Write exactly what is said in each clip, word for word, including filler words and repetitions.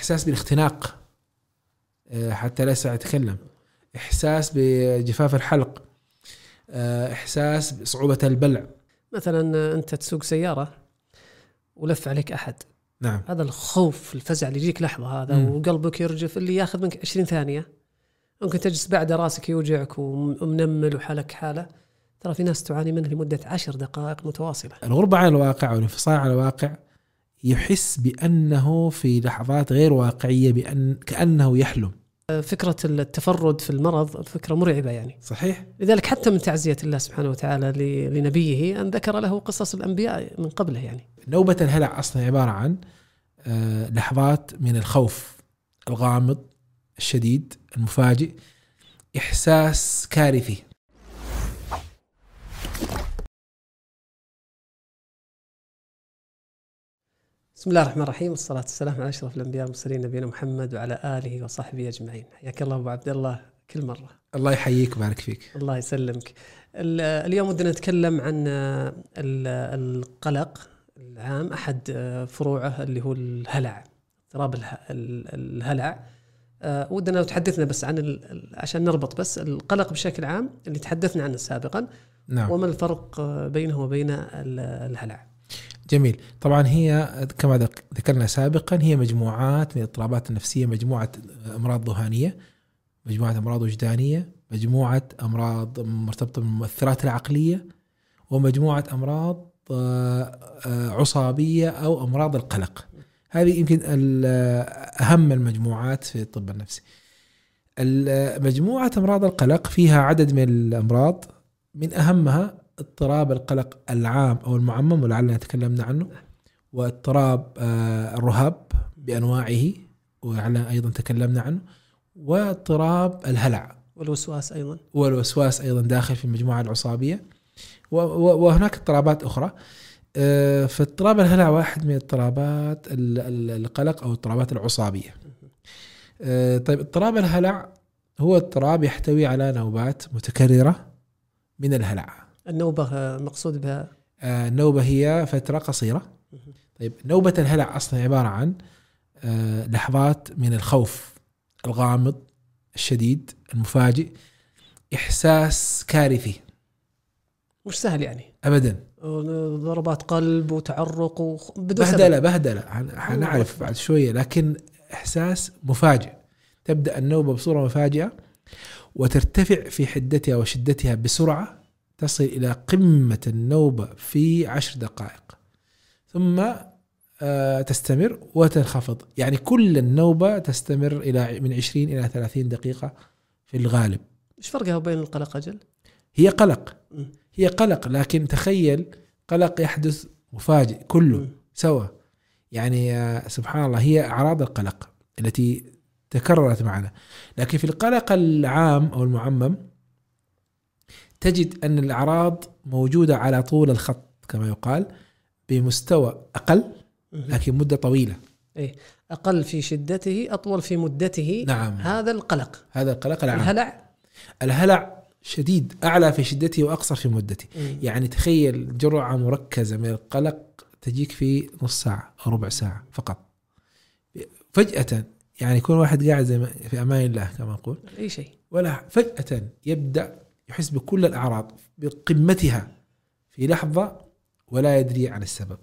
إحساس بالاختناق حتى لا يستطيع يتكلم، إحساس بجفاف الحلق، إحساس بصعوبة البلع. مثلا أنت تسوق سيارة ولف عليك أحد، نعم. هذا الخوف الفزع اللي يجيك لحظة هذا م. وقلبك يرجف، اللي ياخذ منك عشرين ثانية، ممكن تجلس بعد راسك يوجعك ومنمل وحالك حالة. ترى في ناس تعاني منه لمدة عشر دقائق متواصلة. الغربة عن الواقع والانفصال عن الواقع، يحس بأنه في لحظات غير واقعية، بأن كأنه يحلم. فكرة التفرد في المرض فكرة مرعبة يعني. صحيح. لذلك حتى من تعزية الله سبحانه وتعالى لنبيه أن ذكر له قصص الأنبياء من قبله يعني. نوبة الهلع أصلا عبارة عن لحظات من الخوف الغامض الشديد المفاجئ، إحساس كارثي. بسم الله الرحمن الرحيم، والصلاة والسلام على أشرف الأنبياء والمرسلين نبينا محمد وعلى آله وصحبه أجمعين. حياك الله أبو عبد الله كل مرة. الله يحييك وبارك فيك. الله يسلمك. اليوم بدنا نتكلم عن القلق العام، أحد فروعه اللي هو الهلع، اضطراب الهلع. ودنا تحدثنا بس عن عشان نربط بس القلق بشكل عام اللي تحدثنا عنه سابقا. نعم. وما الفرق بينه وبين الهلع؟ جميل. طبعا هي كما ذكرنا سابقا هي مجموعات من الاضطرابات النفسية، مجموعة أمراض ذهانية، مجموعة أمراض وجدانية، مجموعة أمراض مرتبطة بالمؤثرات العقلية، ومجموعة أمراض عصابية أو أمراض القلق. هذه يمكن أهم المجموعات في الطب النفسي. مجموعة أمراض القلق فيها عدد من الأمراض، من أهمها اضطراب القلق العام أو المعمم ولعلنا تكلمنا عنه، واضطراب الرهاب بأنواعه ولعلنا أيضا تكلمنا عنه، واضطراب الهلع والوسواس أيضا والوسواس أيضا داخل في المجموعة العصابية، وهناك اضطرابات أخرى. فاضطراب الهلع واحد من اضطرابات القلق أو اضطرابات العصابية. طيب، اضطراب الهلع هو اضطراب يحتوي على نوبات متكررة من الهلع. النوبة مقصود بها النوبة هي فترة قصيرة. طيب، نوبة الهلع أصلا عبارة عن لحظات من الخوف الغامض الشديد المفاجئ، إحساس كارثي مش سهل يعني أبدا، ضربات قلب وتعرق وبدون بهدلة بهدلة حنعرف بعد شوية، لكن إحساس مفاجئ. تبدأ النوبة بصورة مفاجئة وترتفع في حدتها وشدتها بسرعة، تصل إلى قمة النوبة في عشر دقائق، ثم تستمر وتنخفض. يعني كل النوبة تستمر إلى من عشرين إلى ثلاثين دقيقة في الغالب. إيش فرقها بين القلق أجل؟ هي قلق هي قلق لكن تخيل قلق يحدث مفاجئ كله م. سوا. يعني سبحان الله، هي أعراض القلق التي تكررت معنا. لكن في القلق العام أو المعمم تجد أن الأعراض موجودة على طول الخط كما يقال، بمستوى أقل لكن مدة طويلة. إيه، أقل في شدته أطول في مدته. نعم. هذا القلق هذا القلق العام. الهلع الهلع شديد، أعلى في شدته وأقصر في مدته. مم. يعني تخيل جرعة مركزة من القلق تجيك في نص ساعة أو ربع ساعة فقط فجأة. يعني يكون واحد قاعد زي في أمان الله كما نقول، أي شيء، ولا فجأة يبدأ يحس بكل الأعراض بقمتها في لحظة ولا يدري عن السبب.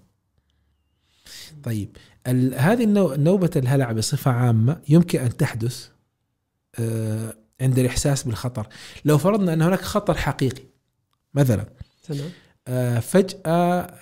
طيب، هذه النوبة الهلع بصفة عامة يمكن أن تحدث آه عند الإحساس بالخطر. لو فرضنا أن هناك خطر حقيقي مثلا، آه فجأة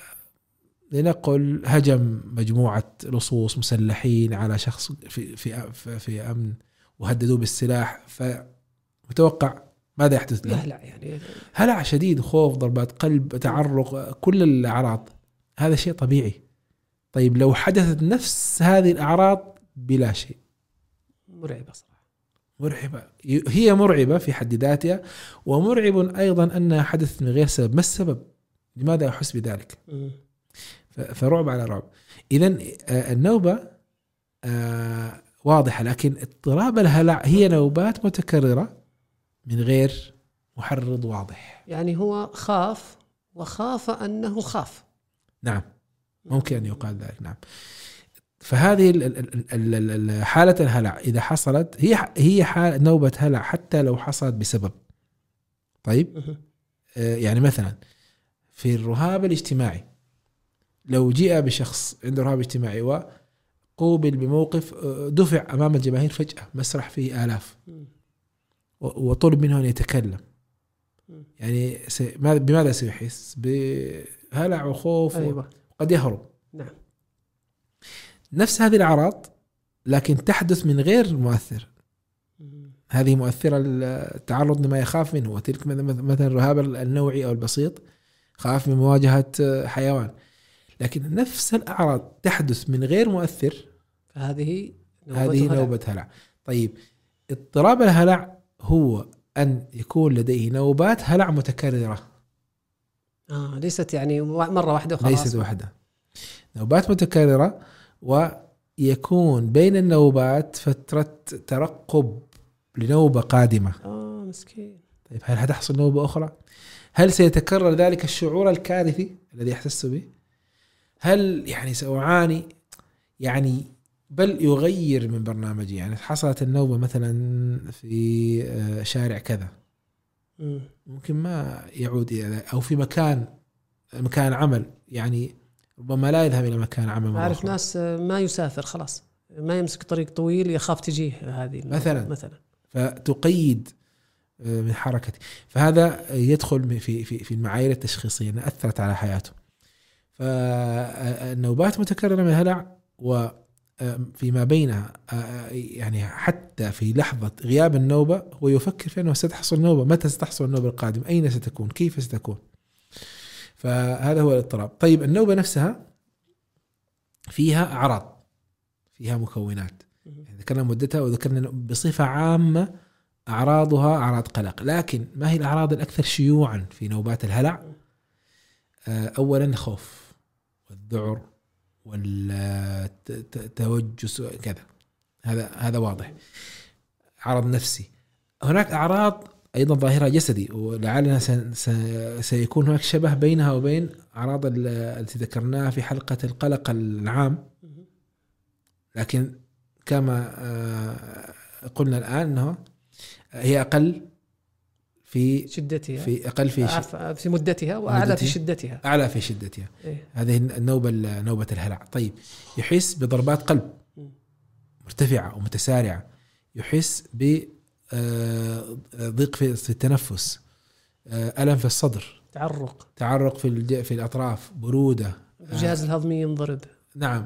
لنقل هجم مجموعة لصوص مسلحين على شخص في في في, في أمن وهددوه بالسلاح، فمتوقع ماذا يحدث له؟ هلع يعني هلع شديد، خوف، ضربات قلب، تعرق، كل الأعراض. هذا شيء طبيعي. طيب، لو حدثت نفس هذه الأعراض بلا شيء، مرعبة صراحة. مرعبة، هي مرعبة في حد ذاتها، ومرعب أيضا أنها حدثت من غير سبب. ما السبب؟ لماذا أحس بذلك؟ فرعب على رعب. إذن النوبة واضحة، لكن اضطراب الهلع هي نوبات متكررة من غير محرض واضح. يعني هو خاف وخاف أنه خاف. نعم، ممكن أن يقال ذلك. نعم. فهذه ال- ال- ال- ال- حالة الهلع إذا حصلت هي هي حالة نوبة هلع حتى لو حصلت بسبب. طيب آه يعني مثلا في الرهاب الاجتماعي لو جاء بشخص عنده رهاب اجتماعي وقوبل بموقف دفع أمام الجماهير فجأة مسرح فيه آلاف وطلب منه أن يتكلم، يعني بماذا سيحس؟ بهلع وخوف. أيوة. وقد يهرب. نعم. نفس هذه الأعراض لكن تحدث من غير مؤثر. هذه مؤثرة التعرض لما يخاف منه، وتلك مثلا الرهاب النوعي أو البسيط خاف من مواجهة حيوان، لكن نفس الأعراض تحدث من غير مؤثر، هذه نوبة هذه هلع. نوبة هلع. طيب اضطراب الهلع هو أن يكون لديه نوبات هلع متكررة. آه ليست يعني مرة واحدة وخلاص. ليست واحدة، نوبات متكررة، ويكون بين النوبات فترة ترقب لنوبة قادمة. آه مسكين. طيب هل هتحصل نوبة أخرى؟ هل سيتكرر ذلك الشعور الكارثي الذي يحس به؟ هل يعني سأعاني يعني بل يغير من برنامجي؟ يعني حصلت النوبة مثلا في شارع كذا ممكن ما يعود إلى، أو في مكان مكان عمل يعني ربما لا يذهب إلى مكان عمل. أعرف ناس ما يسافر خلاص، ما يمسك طريق طويل يخاف تجيه هذه مثلا مثلا فتقيد من حركتي. فهذا يدخل في في في المعايير التشخيصية أنها أثرت على حياته. فالنوبات متكررة من الهلع وفيما بينها يعني حتى في لحظة غياب النوبة هو يفكر في أنه ستحصل نوبة، متى ستحصل النوبة القادمة، أين ستكون، كيف ستكون. فهذا هو الاضطراب. طيب النوبة نفسها فيها أعراض، فيها مكونات، ذكرنا مدتها وذكرنا بصفة عامة أعراضها أعراض قلق. لكن ما هي الأعراض الأكثر شيوعا في نوبات الهلع؟ أولا الخوف والذعر والتوجس كذا، هذا هذا واضح، عرض نفسي. هناك أعراض أيضا ظاهرة جسدي، ولعلنا سيكون هناك شبه بينها وبين أعراض التي ذكرناها في حلقة القلق العام، لكن كما قلنا الآن أنه هي أقل في شدتها، في أقل في في مدتها، وأعلى في شدتها، أعلى في شدتها. إيه؟ هذه النوبة نوبة الهلع. طيب يحس بضربات قلب مرتفعة ومتسارعة، يحس بضيق في التنفس، ألم في الصدر، تعرق تعرق في في الأطراف، برودة، الجهاز الهضمي ينضرب. نعم،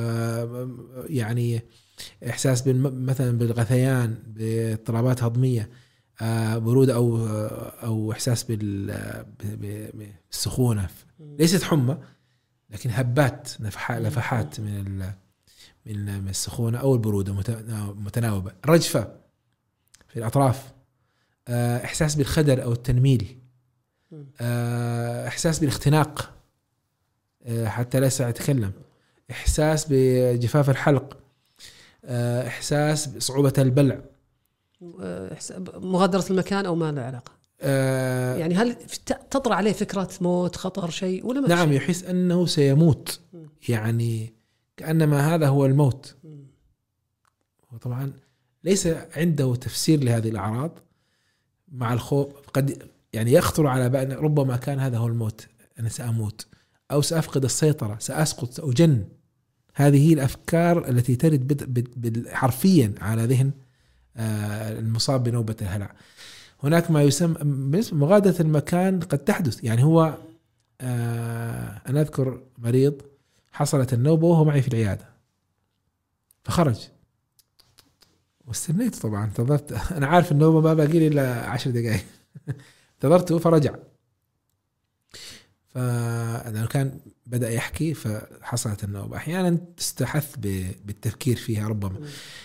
يعني إحساس مثلا بالغثيان، باضطرابات هضمية، برودة أو أو إحساس بالسخونة، ليست حمى لكن هبات نفحات من من السخونة أو البرودة متناوبة، رجفة في الأطراف، إحساس بالخدر أو التنميل، إحساس بالاختناق حتى لا يستطيع يتكلم، إحساس بجفاف الحلق، إحساس بصعوبة البلع، مغادرة المكان أو ما له علاقة. أه يعني هل تطرأ عليه فكرة موت، خطر، شيء ولا ما؟ نعم شيء؟ يحس أنه سيموت، يعني كأنما هذا هو الموت. وطبعا ليس عنده تفسير لهذه الأعراض مع الخوف، قد يعني يخطر على بال ربما كان هذا هو الموت، أنا سأموت أو سأفقد السيطرة، سأسقط، سأجن. هذه هي الأفكار التي ترد حرفيا على ذهن المصاب بنوبة الهلع. هناك ما يسمى مغادرة المكان قد تحدث، يعني هو أنا أذكر مريض حصلت النوبة وهو معي في العيادة، فخرج واستنيت، طبعا انتظرت، أنا عارف النوبة ما باقي لي إلا عشر دقائق انتظرته فرجع، فلأنه كان بدأ يحكي فحصلت النوبة. أحيانا تستحث بالتفكير فيها ربما.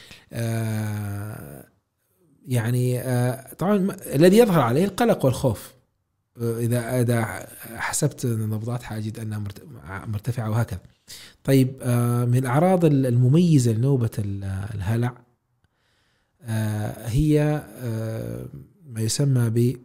آه يعني آه طبعا الذي يظهر عليه القلق والخوف، إذا إذا حسبت نبضات حاجد أنها مرتفعة وهكذا. طيب آه من الأعراض المميزة لنوبة الهلع آه هي آه ما يسمى ب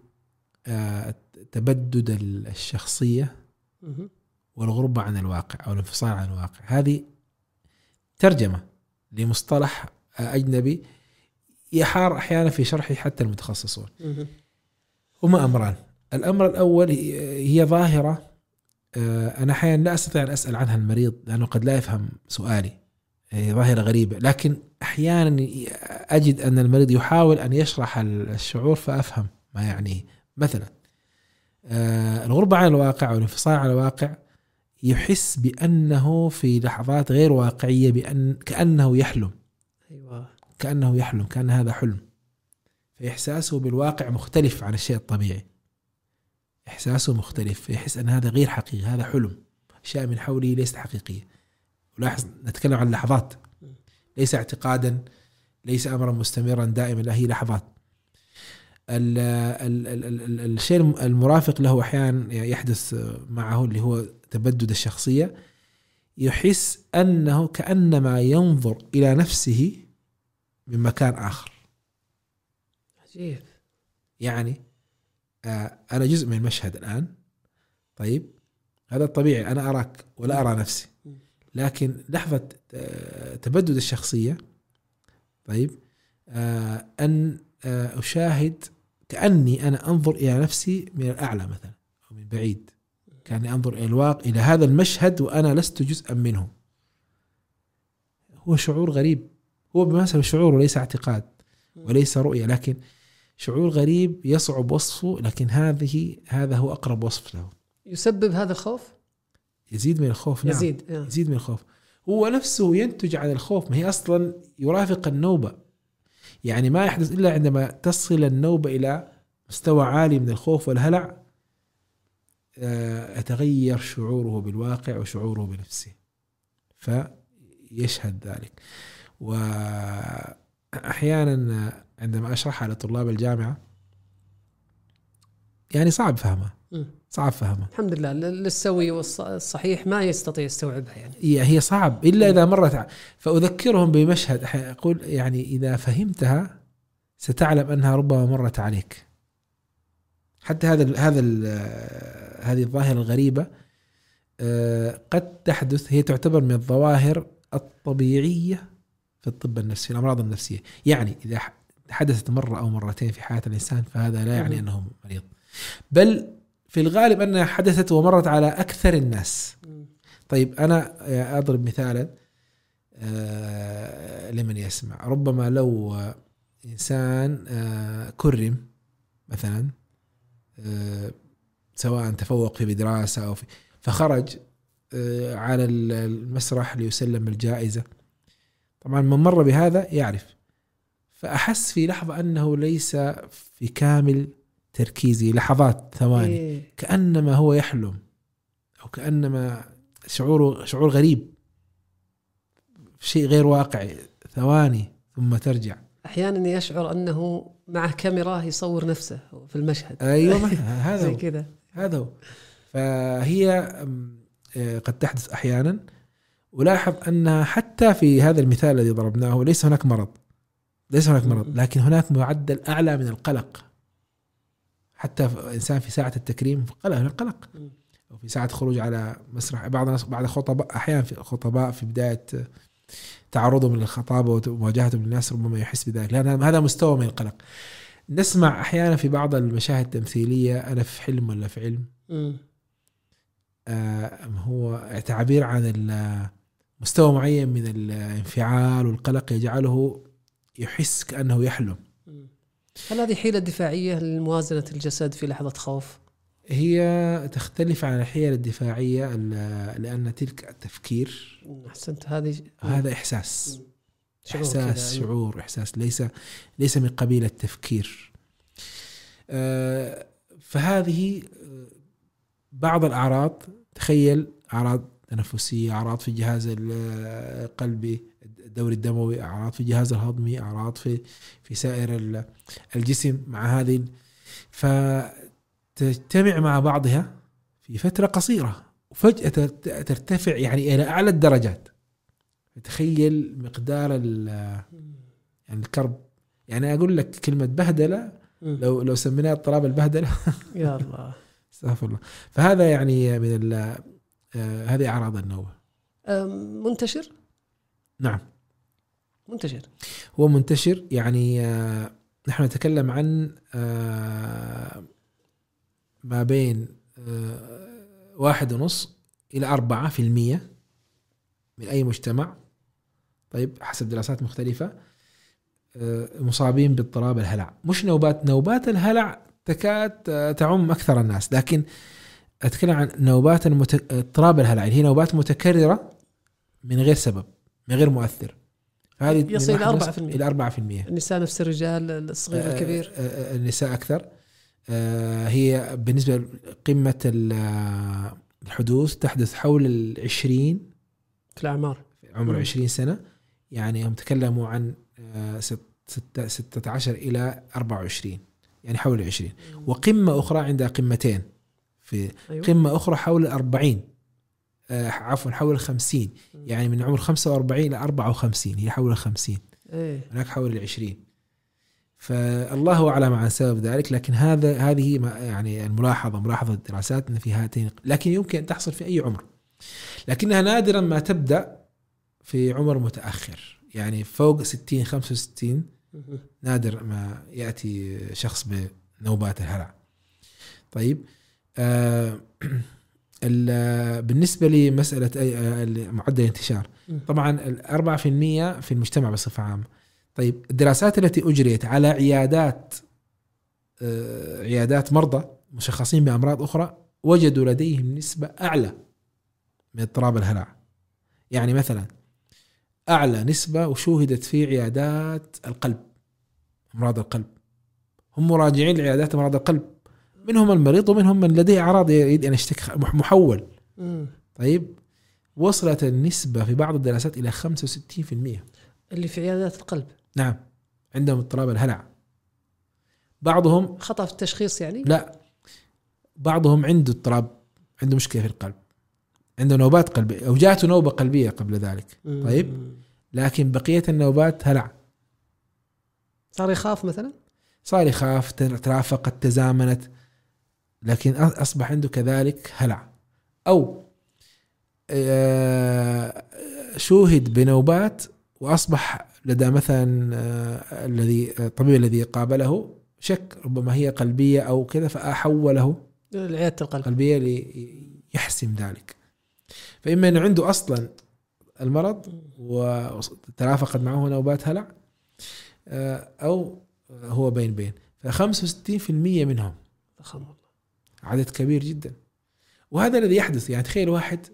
تبدد الشخصية والغربة عن الواقع أو الانفصال عن الواقع. هذه ترجمة لمصطلح أجنبي يحار أحيانا في شرحه حتى المتخصصون. هما أمران. الأمر الأول هي ظاهرة أنا أحيانا لا أستطيع أن أسأل عنها المريض لأنه قد لا يفهم سؤالي، هي ظاهرة غريبة، لكن أحيانا أجد أن المريض يحاول أن يشرح الشعور فأفهم ما يعنيه. مثلا الغربة عن الواقع أو الانفصال عن الواقع، يحس بأنه في لحظات غير واقعية، بأن كأنه يحلم. أيوة. كأنه يحلم، كأن هذا حلم، فإحساسه بالواقع مختلف عن الشيء الطبيعي، إحساسه مختلف، فيحس أن هذا غير حقيقي، هذا حلم، أشياء من حوله ليست حقيقية. ولاحظ نتكلم عن لحظات، ليس اعتقادا، ليس أمرا مستمرا دائما، لا، هي لحظات. ال ال ال ال ال الشيء المرافق له أحيانا يحدث معه اللي هو تبدد الشخصية، يحس أنه كأنما ينظر إلى نفسه من مكان آخر. عجيب. يعني آه أنا جزء من المشهد الآن، طيب هذا الطبيعي، أنا أراك ولا أرى نفسي، لكن لحظة آه تبدد الشخصية، طيب آه أن آه أشاهد كأني أنا أنظر إلى نفسي من الأعلى مثلا أو من بعيد، كأني أنظر إلى الواقع، إلى هذا المشهد وأنا لست جزءا منه. هو شعور غريب، هو بمناسبة شعور وليس اعتقاد وليس رؤية، لكن شعور غريب يصعب وصفه، لكن هذه هذا هو أقرب وصف له. يسبب هذا الخوف؟ يزيد من الخوف. نعم. يزيد, يزيد من الخوف. هو نفسه ينتج عن الخوف، ما هي أصلا يرافق النوبة، يعني ما يحدث إلا عندما تصل النوبة إلى مستوى عالي من الخوف والهلع يتغير شعوره بالواقع وشعوره بنفسه، فيشهد ذلك. وأحيانا عندما أشرحها لطلاب الجامعة يعني صعب فهمها، صعب فهمها. الحمد لله للسوي والصحيح ما يستطيع يستوعبها، يعني هي صعب إلا إذا مرت. فأذكرهم بمشهد أقول يعني إذا فهمتها ستعلم أنها ربما مرت عليك. حتى هذا هذا هذه الظاهرة الغريبة قد تحدث، هي تعتبر من الظواهر الطبيعية في الطب النفسي، في الأمراض النفسية. يعني إذا حدثت مرة أو مرتين في حياة الإنسان فهذا لا يعني أنه مريض، بل في الغالب أنها حدثت ومرت على أكثر الناس. طيب أنا أضرب مثالا لمن يسمع، ربما لو إنسان كرم مثلا، سواء تفوق في بدراسة أو في فخرج على المسرح ليسلم الجائزة، طبعا من مر بهذا يعرف، فأحس في لحظة أنه ليس في كامل تركيزه، لحظات ثواني إيه. كأنما هو يحلم، أو كأنما شعوره شعور غريب، شيء غير واقعي، ثواني ثم ترجع. أحيانا يشعر أنه مع كاميرا يصور نفسه في المشهد. أيوة هذا زي كذا، هذا هو. فهي قد تحدث أحيانا. ولاحظ أن حتى في هذا المثال الذي ضربناه ليس هناك مرض، ليس هناك مرض، لكن هناك معدل أعلى من القلق. حتى إنسان في ساعة التكريم قلق من القلق، أو في ساعة خروج على مسرح، بعض الناس بعد خطباء أحيانا في خطباء في بداية تعرضهم للخطابة ومواجهتهم للناس ربما يحس بذلك، لأن هذا مستوى من القلق. نسمع أحيانا في بعض المشاهد التمثيلية أنا في حلم ولا في علم، آه هو تعبير عن مستوى معين من الانفعال والقلق يجعله يحس كأنه يحلم. هل هذه حيلة دفاعية لموازنة الجسد في لحظة خوف؟ هي تختلف عن الحيلة الدفاعية لأن تلك التفكير. أحسنت. هذه هذا إحساس، شعور إحساس شعور إحساس ليس ليس من قبيل التفكير. آه فهذه بعض الأعراض، تخيل أعراض تنفسية، أعراض في الجهاز القلبي الدوري الدموي، أعراض في الجهاز الهضمي، أعراض في في سائر الجسم مع هذه، فتجتمع مع بعضها في فترة قصيرة وفجأة ترتفع يعني إلى أعلى الدرجات. تخيل مقدار يعني الكرب. يعني أقول لك كلمة بهدلة لو لو سميناها اضطراب البهدلة يا الله استغفر الله. فهذا يعني من ال آه هذه أعراض النوبة. منتشر؟ نعم منتشر. هو منتشر يعني آه نحن نتكلم عن آه ما بين آه واحد ونص إلى أربعة في المية من أي مجتمع، طيب حسب دراسات مختلفة، آه مصابين باضطراب الهلع. مش نوبات، نوبات الهلع تكاد تعم أكثر الناس، لكن أتكلم عن نوبات المت... اضطراب الهلع اللي هي نوبات متكررة من غير سبب، من غير مؤثر، هذه يصل إلى أربعة في المية. إلى أربعة في المية. النساء نفس الرجال، الصغير آه الكبير. آه النساء أكثر. آه هي بالنسبة لقمة الحدوث تحدث حول العشرين في الأعمار، عمر عشرين سنة، يعني هم تكلموا عن آه ستة ستة عشر إلى أربعة وعشرين، يعني حول العشرين. وقمة أخرى عندها قمتين، في أيوة. قمة أخرى حول الأربعين، آه عفوا حول الخمسين، يعني من عمر خمسة وأربعين إلى أربعة وخمسين، هي حول الخمسين. أيه. هناك حول العشرين. فالله أعلم عن سبب ذلك، لكن هذا هذه يعني الملاحظة ملاحظة الدراسات أن في هاتين، لكن يمكن أن تحصل في أي عمر، لكنها نادرا ما تبدأ في عمر متأخر، يعني فوق ستين خمسة وستين نادر ما يأتي شخص بنوبات الهلع. طيب آه بالنسبة لمسألة معدل الانتشار، طبعا الأربعة في المية في المجتمع بصفة عامة. طيب الدراسات التي أجريت على عيادات آه عيادات مرضى مشخصين بأمراض أخرى وجدوا لديهم نسبة أعلى من اضطراب الهلع. يعني مثلا أعلى نسبة وشوهدت في عيادات القلب، أمراض القلب، هم مراجعين لعيادات أمراض القلب، منهم المريض ومنهم من لديه أعراض يريد أن يشتكي محول. طيب وصلت النسبة في بعض الدراسات إلى خمسة وستين في المية اللي في عيادات القلب. نعم عندهم اضطراب الهلع. بعضهم خطأ في التشخيص يعني؟ لا، بعضهم عنده اضطراب، عنده مشكلة في القلب، عنده نوبات قلبية أو جاءته نوبة قلبية قبل ذلك. طيب لكن بقية النوبات هلع. صار يخاف مثلا، صار يخاف، ترافقت، تزامنت، لكن أصبح عنده كذلك هلع. أو شوهد بنوبات وأصبح لدى مثلا الذي الطبيب الذي قابله شك ربما هي قلبية أو كذا، فأحوله لعيادة القلب قلبية ليحسم ذلك. فإما أنه عنده أصلا المرض وترافقت معه نوبات هلع، أو هو بين بين. فخمسة وستين في المية منهم، عدد كبير جدا. وهذا الذي يحدث، يعني تخيل واحد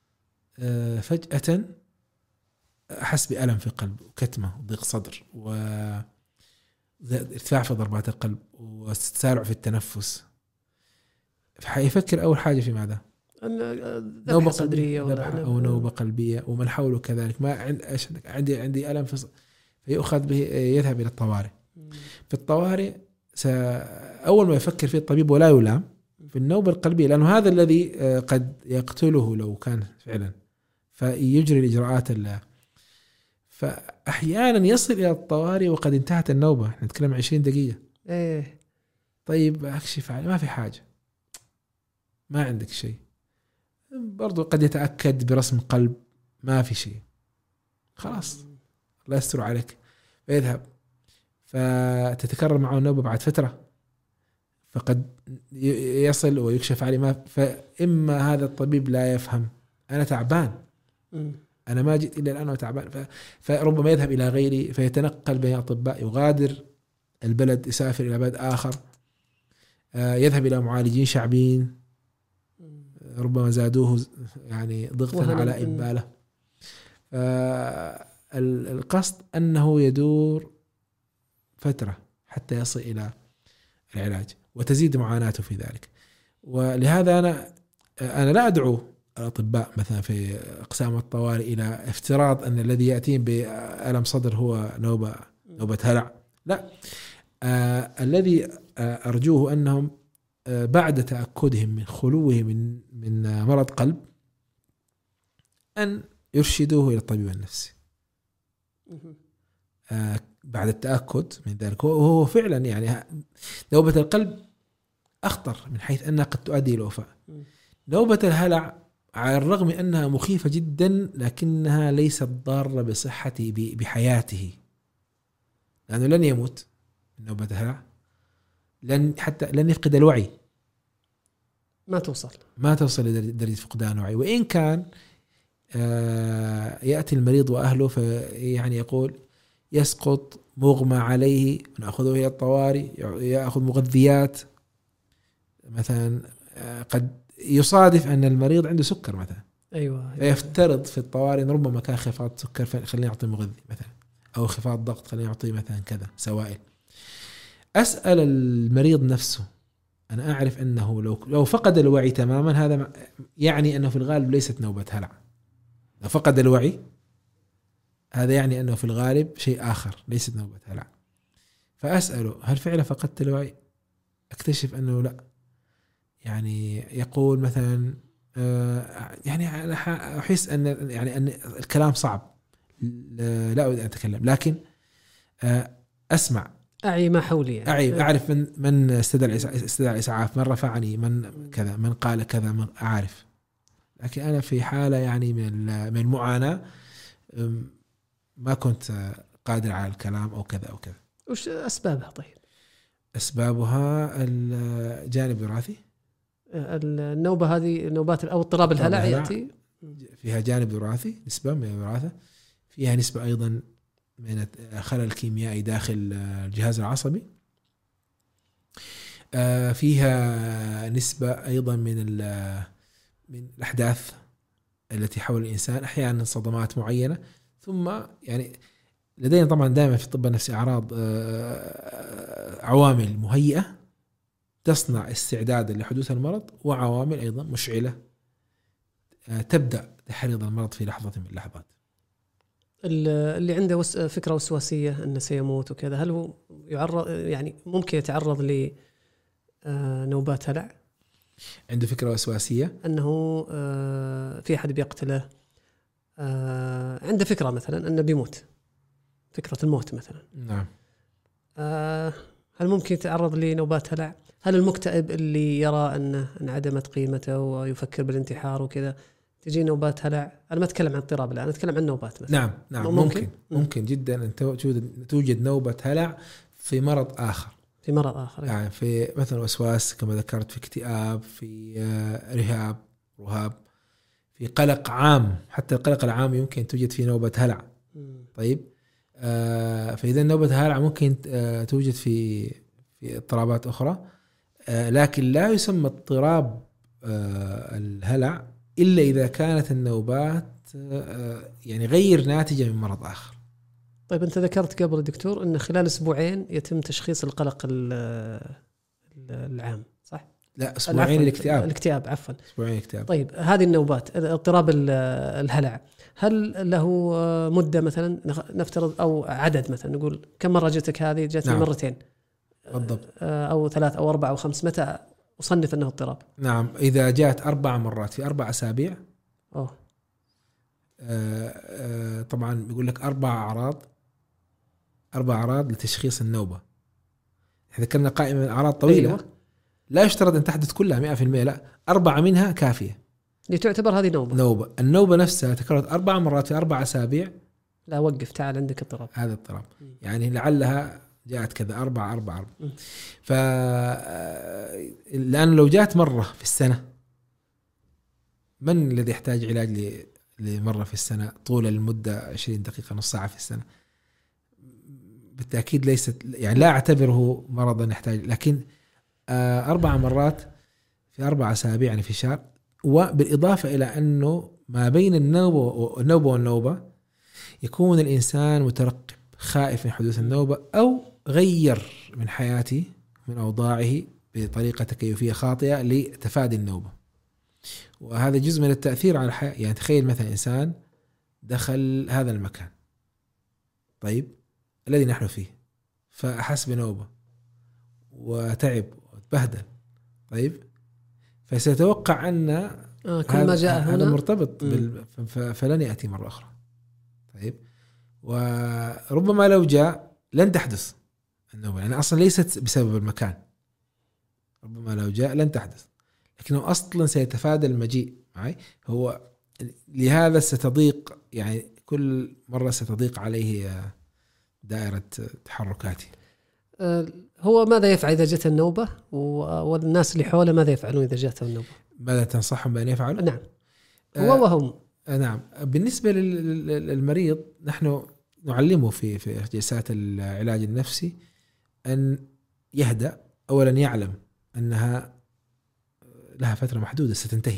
فجأة أحس بألم في القلب وكتمة وضيق صدر وارتفاع في ضربات القلب وتسارع في التنفس، فحيفكر أول حاجة في ماذا؟ نوبة صدرية أو نوبة قلبية، ومن حوله كذلك ما عندي عندي ألم في، فيأخذ به يذهب إلى الطوارئ. في الطوارئ أول ما يفكر فيه الطبيب ولا يلام في النوبة القلبية، لأنه هذا الذي قد يقتله لو كان فعلا، فيجري الإجراءات الله. فأحيانا يصل إلى الطوارئ وقد انتهت النوبة، احنا نتكلم عشرين دقيقة. إيه. طيب أكشف عليه، ما في حاجة، ما عندك شيء. برضو قد يتأكد برسم قلب، ما في شيء، خلاص الله يستر عليك، فيذهب. فتتكرر معه النوبة بعد فترة، فقد يصل ويكشف عليه ما. فإما هذا الطبيب لا يفهم، أنا تعبان، أنا ما جئت إلا الآن وتعبان، فربما يذهب إلى غيري، فيتنقل بين أطباء، يغادر البلد، يسافر إلى بلد آخر، يذهب إلى معالجين شعبيين، ربما زادوه يعني ضغطا على إباله. فالقصد أنه يدور فترة حتى يصل إلى العلاج، وتزيد معاناته في ذلك. ولهذا أنا أنا لا أدعو الأطباء مثلا في أقسام الطوارئ إلى افتراض أن الذي يأتين بألم صدر هو نوبة نوبة هلع، لا. آه الذي آه أرجوه أنهم آه بعد تأكدهم من خلوه من من مرض قلب أن يرشدوه إلى الطبيب النفسي آه بعد التأكد من ذلك. وهو فعلا يعني نوبة القلب أخطر من حيث أنها قد تؤدي إلى الوفاة. نوبة الهلع على الرغم من أنها مخيفة جدا لكنها ليست ضارة بصحته بحياته، لأنه لن يموت من نوبة هلع، لن حتى لن يفقد الوعي، ما توصل ما توصل لدرجة فقدان الوعي. وإن كان يأتي المريض وأهله فيعني يقول يسقط مغمى عليه، نأخذه إلى الطوارئ، يأخذ مغذيات مثلا، قد يصادف أن المريض عنده سكر مثلا، أيوة فيفترض في الطوارئ ربما كان خفاض سكر فخلينا نعطي مغذي مثلا، أو خفاض ضغط خلينا نعطي مثلا كذا سوائل. أسأل المريض نفسه، أنا أعرف أنه لو لو فقد الوعي تماما هذا يعني أنه في الغالب ليست نوبة هلع. لو فقد الوعي هذا يعني أنه في الغالب شيء آخر ليست نوبة هلع. فأسأله هل فعلا فقدت الوعي؟ أكتشف أنه لا. يعني يقول مثلا آه يعني أنا أحس أن يعني أن الكلام صعب، لا أريد أن أتكلم، لكن آه أسمع، أعي ما حولي يعني. أعي أعرف من من استدعى استدعى الإسعاف، من رفعني، من كذا، من قال كذا، من أعرف. لكن أنا في حالة يعني من من المعاناة ما كنت قادر على الكلام أو كذا أو كذا. وش أسبابها طيب؟ أسبابها الجانب الوراثي. النوبة هذه نوبات أو اضطراب الهلع يأتي فيها جانب وراثي، نسبة من الوراثة، فيها نسبة أيضا من الخلل الكيميائي داخل الجهاز العصبي، فيها نسبة أيضا من من الأحداث التي حول الإنسان، أحيانا صدمات معينة. ثم يعني لدينا طبعا دائما في الطب النفسي أعراض عوامل مهيئة تصنع استعدادا لحدوث المرض، وعوامل أيضا مشعلة تبدأ تحريض المرض في لحظة من اللحظات. اللي عنده فكرة وسواسية أنه سيموت وكذا، هل هو يعرض يعني ممكن يتعرض لنوبات هلع؟ عنده فكرة وسواسية أنه في أحد بيقتله، عنده فكرة مثلا أنه بيموت، فكرة الموت مثلا. نعم. هل ممكن يتعرض لنوبات هلع؟ هل المكتئب اللي يرى أنه انعدمت قيمته ويفكر بالانتحار وكذا تجي نوبات هلع؟ أنا ما أتكلم عن اضطراب الآن، أتكلم عن نوبات مثلا. نعم نعم ممكن ممكن, ممكن جدا أن توجد توجد نوبة هلع في مرض آخر، في مرض آخر يعني في مثلا وسواس كما ذكرت، في اكتئاب، في رهاب رهاب في قلق عام، حتى القلق العام يمكن توجد فيه نوبة هلع. طيب آه فإذا نوبة هلع ممكن آه توجد في في اضطرابات أخرى، آه لكن لا يسمى اضطراب آه الهلع إلا إذا كانت النوبات آه يعني غير ناتجة من مرض آخر. طيب أنت ذكرت قبل الدكتور أن خلال أسبوعين يتم تشخيص القلق العام، صح؟ لا أسبوعين الاكتئاب. الاكتئاب عفوا. أسبوعين الاكتئاب. طيب هذه النوبات اضطراب الهلع هل له مدة مثلا نفترض أو عدد، مثلا نقول كم مرة جتك هذه؟ جاتني نعم. مرتين بالضبط، أو ثلاث أو أربع أو خمس، متى أصنف أنه اضطراب؟ نعم إذا جاءت أربع مرات في أربع أسابيع. أوه. آه آه طبعا بيقول لك أربع أعراض، أربع أعراض لتشخيص النوبة. إذا كنا قائمة من أعراض طويلة أيوة. لا يشترط أن تحدث كلها مئة في المئة، لا، أربعة منها كافية لتعتبر هذه نوبة. نوبة النوبة نفسها تكررت أربع مرات في أربع أسابيع، لا وقف، تعال عندك اضطراب، هذا اضطراب. يعني لعلها جاءت كذا أربعة أربعة أربعة. ف لأن لو جاءت مرة في السنة، من الذي يحتاج علاج لمرة في السنة طول المدة عشرين دقيقة نص ساعة في السنة؟ بالتأكيد ليست، يعني لا أعتبره مرضا يحتاج، لكن أربع مرات في أربع أسابيع يعني في شهر. وبالإضافة إلى أنه ما بين النوبة النوبة والنوبة يكون الإنسان مترقب خائف من حدوث النوبة، أو غير من حياته من أوضاعه بطريقة تكيفية خاطئة لتفادي النوبة، وهذا جزء من التأثير على الحياة. يعني تخيل مثلا إنسان دخل هذا المكان طيب الذي نحن فيه، فأحس بنوبة وتعب وتبهدل، طيب فسيتوقع أن آه كل ما جاء هنا هذا مرتبط بال... فلن يأتي مرة أخرى. طيب وربما لو جاء لن تحدث النوبة، يعني أصلا ليست بسبب المكان، ربما لو جاء لن تحدث، لكنه أصلا سيتفادى المجيء معي. هو لهذا ستضيق، يعني كل مرة ستضيق عليه دائرة تحركاته. هو ماذا يفعل إذا جت النوبة، والناس اللي حوله ماذا يفعلون إذا جت النوبة؟ ماذا تنصحهم بأن يفعلوا؟ نعم هو وهم. آه نعم. بالنسبة للمريض نحن نعلمه في في جلسات العلاج النفسي أن يهدأ. أولا يعلم أنها لها فترة محدودة ستنتهي،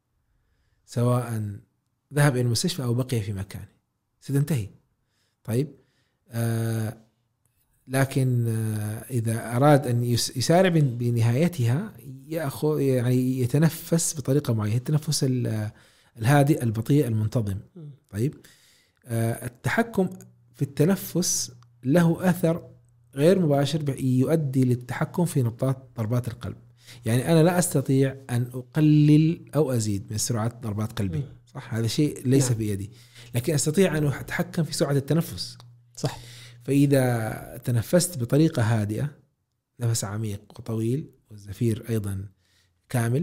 سواء ذهب إلى المستشفى أو بقي في مكانه ستنتهي. طيب آه لكن آه إذا أراد أن يسارع بنهايتها يأخذ يعني يتنفس بطريقة معينة، التنفس الهادئ البطيء المنتظم. طيب آه التحكم في التنفس له أثر غير مباشر يؤدي للتحكم في نبضات ضربات القلب. يعني أنا لا أستطيع أن أقلل أو أزيد من سرعة ضربات قلبي، صح؟ هذا شيء ليس نعم. بيدي، لكن أستطيع أن أتحكم في سرعة التنفس، صح. فإذا تنفست بطريقة هادئة، نفس عميق وطويل والزفير أيضا كامل،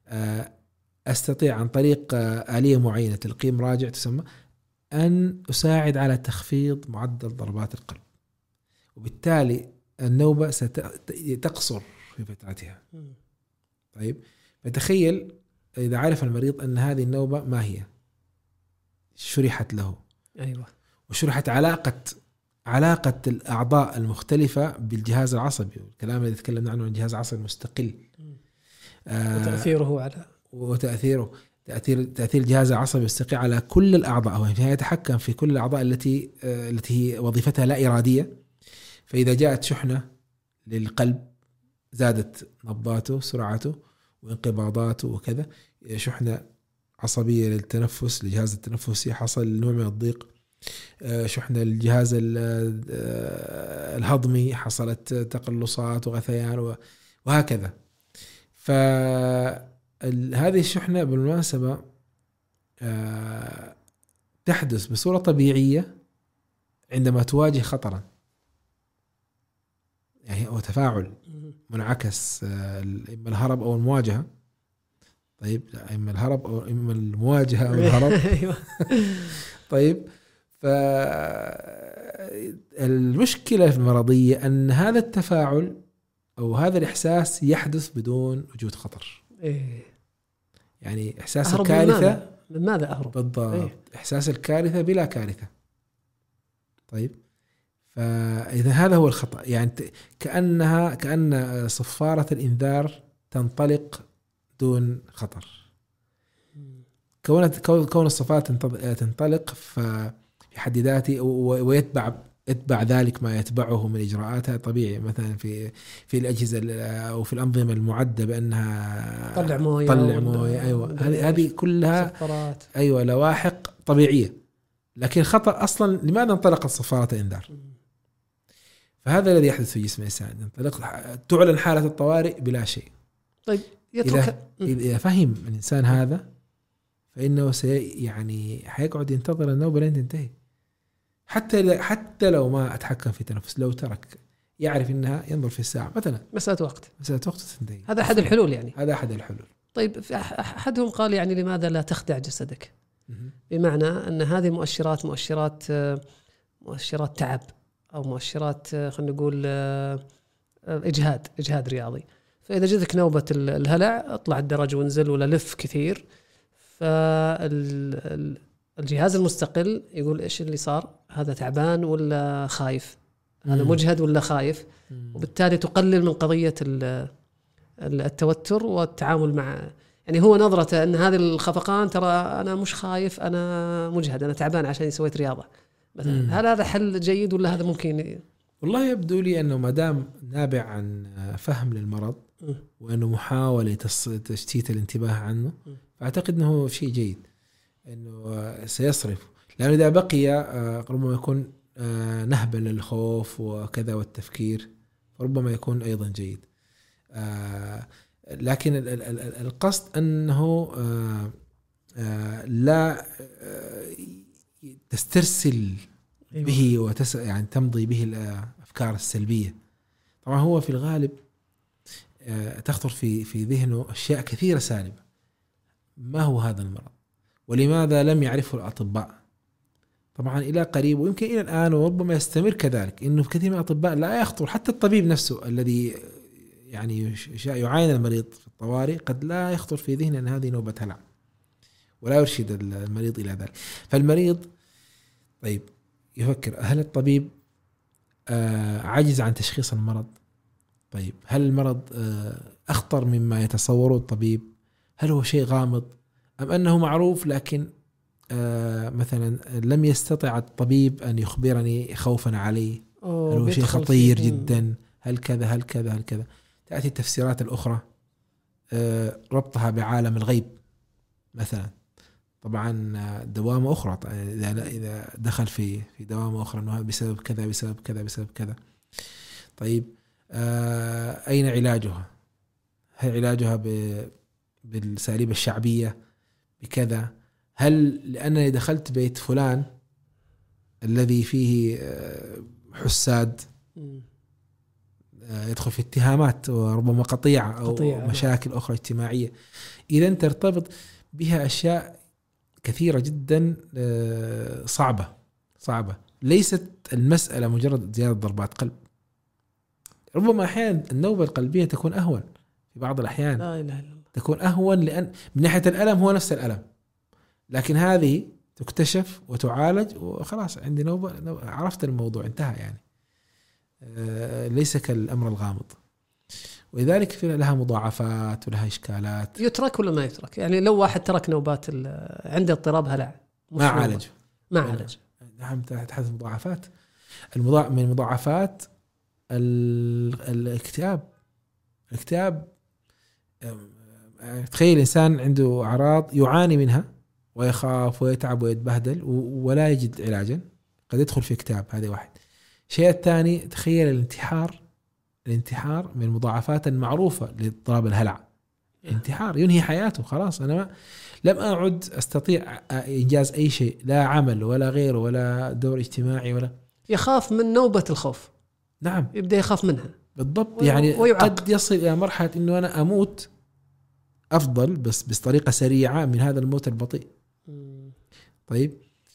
أستطيع عن طريق آلية معينة تلقيم راجع تسمى أن أساعد على تخفيض معدل ضربات القلب، وبالتالي النوبة ستقصر في فترتها. طيب فتخيل إذا عرف المريض أن هذه النوبة ما هي، شرحت له. أيوة. وشرحت علاقة علاقة الأعضاء المختلفة بالجهاز العصبي، والكلام الذي تكلمنا عنه عن الجهاز العصبي المستقل، آه وتأثيره على وتأثيره تأثير تأثير الجهاز العصبي المستقل على كل الأعضاء. هو يتحكم في كل الأعضاء التي آه التي هي وظيفتها لا إرادية. فإذا جاءت شحنة للقلب زادت نبضاته، سرعته وانقباضاته وكذا. شحنة عصبية للتنفس لجهاز التنفسي حصل نوع من الضيق. شحنة للجهاز الهضمي حصلت تقلصات وغثيان وهكذا. فهذه الشحنة بالمناسبة تحدث بصورة طبيعية عندما تواجه خطرا، يعني هو تفاعل منعكس، إما الهرب أو المواجهة. طيب إما الهرب أو إما المواجهة أو الهرب. طيب فالمشكلة المرضية أن هذا التفاعل أو هذا الإحساس يحدث بدون وجود خطر. يعني إحساس الكارثة من ماذا أهرب؟ بالضبط. إيه؟ إحساس الكارثة بلا كارثة. طيب فإذا هذا هو الخطأ، يعني كأنها كأن صفارة الإنذار تنطلق دون خطر. كونت كون الصفارة تنطلق في حد ذاته ويتبع يتبع ذلك ما يتبعه من إجراءاتها طبيعي. مثلا في في الأجهزة أو في الأنظمة المعدة بأنها طلع موية طلع موية أيوة، هذه هذه كلها صفارات. أيوة لواحق طبيعية. لكن خطأ أصلا لماذا انطلقت صفارة الإنذار؟ فهذا الذي يحدث في جسم الإنسان، ينطلق تعلن حالة الطوارئ بلا شيء. طيب إذا, إذا فهم الإنسان هذا فإنه سي يعني حيقعد ينتظر النوبة لين تنتهي. حتى حتى لو ما أتحكم في تنفس، لو ترك يعرف إنها ينظر في الساعة مثلا مسألة وقت مسألة وقت تنتهي. هذا أحد الحلول يعني. هذا أحد الحلول. طيب أحدهم قال يعني لماذا لا تخدع جسدك؟ بمعنى أن هذه مؤشرات مؤشرات مؤشرات تعب أو مؤشرات خلينا نقول إجهاد إجهاد رياضي. فإذا جدك نوبة الهلع اطلع الدرج وانزل ولا لف كثير، فالجهاز المستقل يقول إيش اللي صار، هذا تعبان ولا خايف، هذا مجهد ولا خايف، وبالتالي تقلل من قضية التوتر والتعامل مع، يعني هو نظرته أن هذه الخفقان ترى أنا مش خايف أنا مجهد أنا تعبان عشان سويت رياضة مثلا. هل هذا حل جيد ولا هذا ممكن؟ والله يبدو لي أنه مدام نابع عن فهم للمرض وأنه محاولة تشتيت الانتباه عنه، فأعتقد أنه شيء جيد أنه سيصرف. لأنه إذا بقي ربما يكون نهبا للخوف وكذا والتفكير، ربما يكون أيضا جيد. لكن القصد أنه لا تسترسل به وتس يعني تمضي به الأفكار السلبية. طبعا هو في الغالب تخطر في في ذهنه أشياء كثيرة سالبة، ما هو هذا المرض ولماذا لم يعرفه الأطباء. طبعا إلى قريب ويمكن إلى الآن وربما يستمر كذلك، إنه كثير من الأطباء لا يخطر، حتى الطبيب نفسه الذي يعني يعاين المريض في الطوارئ قد لا يخطر في ذهنه أن هذه نوبة هلع، ولا يرشد المريض إلى ذلك. فالمريض طيب يفكر هل الطبيب آه عاجز عن تشخيص المرض؟ طيب هل المرض آه أخطر مما يتصوره الطبيب؟ هل هو شيء غامض أم أنه معروف لكن آه مثلا لم يستطع الطبيب أن يخبرني خوفا عليه؟ هل هو شيء خطير جدا؟ هل كذا هل كذا هل كذا؟ تأتي التفسيرات الأخرى آه ربطها بعالم الغيب مثلا. طبعا دوامة أخرى إذا إذا دخل في في دوامة أخرى إنه بسبب كذا بسبب كذا بسبب كذا. طيب آه أين علاجها؟ هل علاجها بالساليب الشعبية بكذا؟ هل لأنني دخلت بيت فلان الذي فيه حساد يدخل في اتهامات وربما قطيعة أو قطيعة مشاكل أخرى اجتماعية، إذا ترتبط بها أشياء كثيرة جدا صعبة صعبة. ليست المسألة مجرد زيادة ضربات قلب، ربما أحيانا النوبة القلبية تكون أهون في بعض الأحيان، لا إله إلا الله. تكون أهون لأن من ناحية الألم هو نفس الألم، لكن هذه تكتشف وتعالج وخلاص عندي نوبة, نوبة عرفت الموضوع انتهى يعني. آه ليس كالأمر الغامض، ولذلك في لها مضاعفات ولها إشكالات. يترك ولا ما يترك؟ يعني لو واحد ترك نوبات عنده اضطراب هلع ما عالج ما عالج نعم تحدث مضاعفات. المضاع من المضاعفات الاكتئاب. الاكتئاب تخيل إنسان عنده أعراض يعاني منها ويخاف ويتعب ويتبهدل ولا يجد علاجا، قد يدخل في اكتئاب. هذا واحد. الشيء الثاني تخيل الانتحار. الانتحار من المضاعفات المعروفة لاضطراب الهلع. انتحار ينهي حياته، خلاص أنا ما لم أعد أستطيع إنجاز أي شيء، لا عمل ولا غيره ولا دور اجتماعي ولا. يخاف من نوبة الخوف. نعم يبدأ يخاف منها بالضبط. يعني ويعاق. قد يصل إلى مرحلة إنه أنا أموت أفضل بس بطريقة سريعة من هذا الموت البطيء. طيب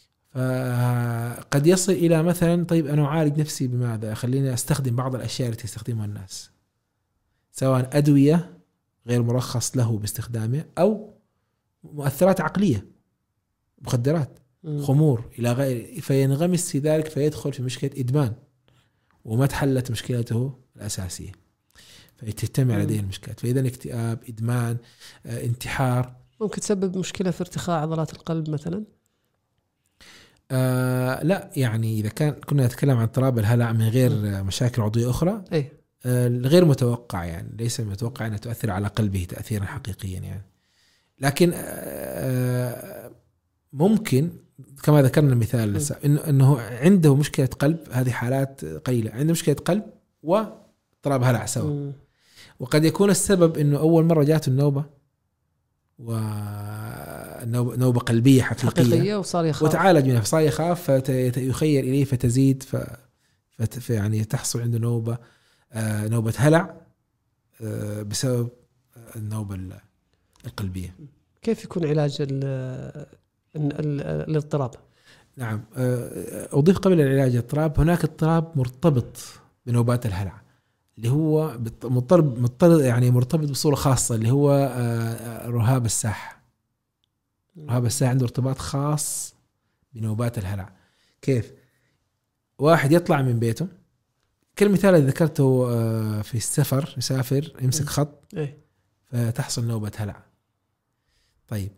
فقد يصل إلى مثلا طيب أنا أعالج نفسي بماذا؟ خليني أستخدم بعض الأشياء التي يستخدمها الناس، سواء أدوية غير مرخص له باستخدامه أو مؤثرات عقلية، مخدرات، خمور إلى غير، فينغمس في ذلك فيدخل في مشكلة إدمان وما تحلت مشكلته الأساسية، فتجتمع لديه المشكلات. فإذا اكتئاب، إدمان، آه، انتحار. ممكن تسبب مشكلة في ارتخاء عضلات القلب مثلا. آه لا يعني إذا كان كنا نتكلم عن اضطراب الهلع من غير م. مشاكل عضوية أخرى أي. آه غير متوقع، يعني ليس متوقع أن تؤثر على قلبه تأثيرا حقيقيا يعني. لكن آه ممكن كما ذكرنا مثال لسه إنه إنه عنده مشكلة قلب، هذه حالات قليلة، عنده مشكلة قلب واضطراب هلع سوا م. وقد يكون السبب إنه أول مرة جاته النوبة ونوبة قلبية حقيقية, حقيقية وصار يخاف وتعالج منها، فصار يخاف فيخير إليه فتزيد ف... فت... يعني تحصل عنده نوبة آه نوبة هلع آه بسبب النوبة القلبية. كيف يكون علاج ال... ال... الاضطراب؟ نعم آه أضيف قبل العلاج الاضطراب هناك اضطراب مرتبط بنوبات الهلع اللي هو مضطرب مضطرب يعني مرتبط بصورة خاصة اللي هو رهاب الساح. رهاب الساح عنده ارتباط خاص بنوبات الهلع. كيف؟ واحد يطلع من بيته، كالمثال اللي ذكرته في السفر، يسافر يمسك خط فتحصل نوبة هلع. طيب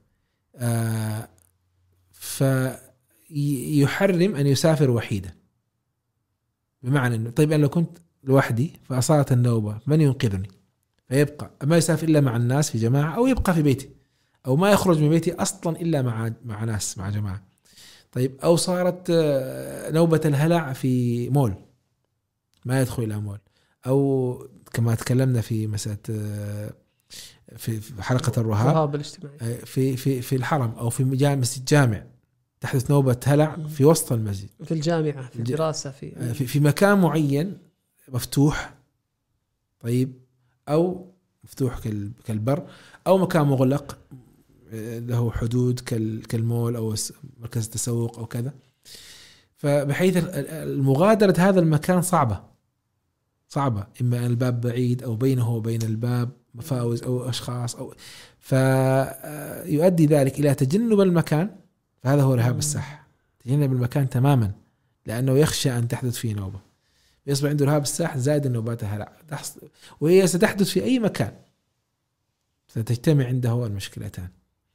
فيحرم أن يسافر وحيدا، بمعنى أنه طيب أنا لو كنت لوحدي فأصارت النوبة من ينقذني؟ فيبقى ما يسافر إلا مع الناس في جماعة، أو يبقى في بيتي، أو ما يخرج من بيتي أصلا إلا مع مع ناس مع جماعة. طيب أو صارت نوبة الهلع في مول، ما يدخل إلى مول، أو كما تكلمنا في مسألة في حلقة الرهاب الاجتماعي في في في الحرم أو في مسجد جامع تحدث نوبة هلع في وسط المسجد، في الجامعة، في الدراسة، في في, في مكان معين مفتوح. طيب أو مفتوح كالبر، أو مكان مغلق له حدود كالمول أو مركز التسوق أو كذا، فبحيث المغادرة هذا المكان صعبة صعبة، إما أن الباب بعيد أو بينه وبين الباب مفاوز أو أشخاص أو فيؤدي ذلك إلى تجنب المكان. فهذا هو رهاب الساح، تجنب المكان تماما، لأنه يخشى أن تحدث فيه نوبة، يصبح عنده رهاب الساح زائد النوبات الهلع، وهي ستحدث في أي مكان، ستجتمع عنده المشكلتان.